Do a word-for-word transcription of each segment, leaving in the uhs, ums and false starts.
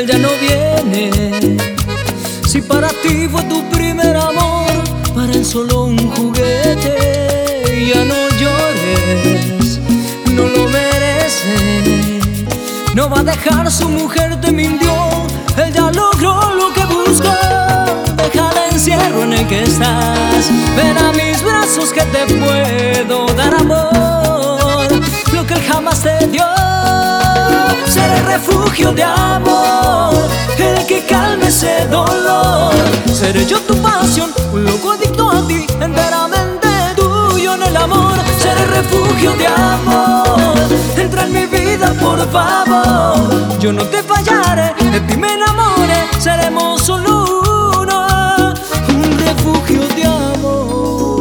él ya no viene. Si para ti fue tu primer amor, para él solo un juguete. Ya no llores, no lo merece. No va a dejar, su mujer te mintió. Él ya logró lo que buscó. Deja el encierro en el que estás. Ven a mis brazos que te puedo dar amor, lo que él jamás te dio. Seré el refugio de amor, el que calme ese dolor. Seré yo tu pasión, un loco adicto a ti, enteramente tuyo en el amor. Seré el refugio de amor, entra en mi vida por favor. Yo no te fallaré, de ti me enamoré. Seremos solo uno, un refugio de amor.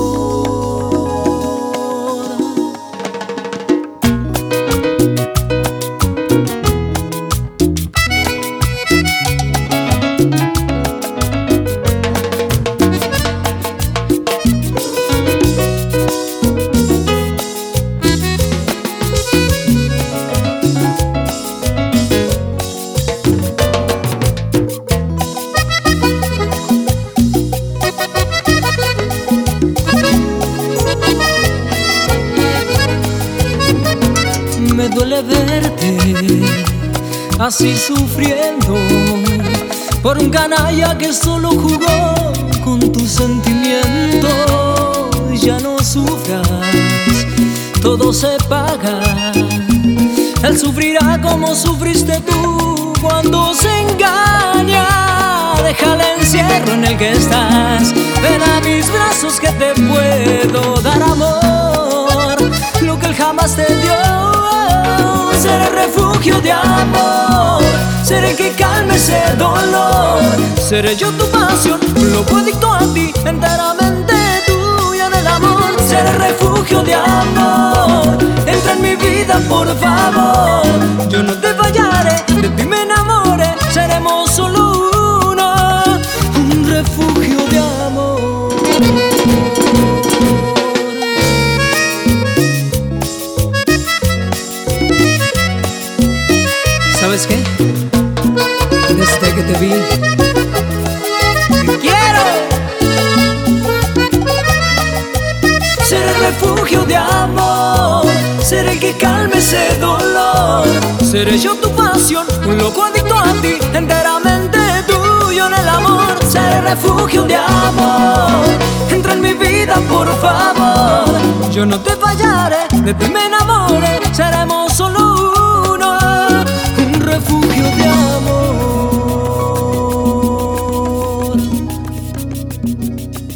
Me duele verte así sufriendo por un canalla que solo jugó con tus sentimientos. Ya no sufras, todo se paga. Él sufrirá como sufriste tú cuando se engaña. Deja el encierro en el que estás. Ven a mis brazos que te puedo dar amor, lo que él jamás te dio. Seré el refugio de amor, seré el que calme ese dolor. Seré yo tu pasión, un loco adicto a ti, enteramente tuya en el amor. Seré el refugio de amor, entra en mi vida por favor. Yo no te fallaré, de ti me enamoré. Seremos solo uno, un refugio de amor. ¿Sabes qué? Desde que te vi, te quiero. Seré el refugio de amor, seré el que calme ese dolor. Seré yo tu pasión, un loco adicto a ti, enteramente tuyo en el amor. Seré el refugio de amor, entra en mi vida por favor. Yo no te fallaré, de ti me enamoré. Seremos solo uno, un refugio de amor.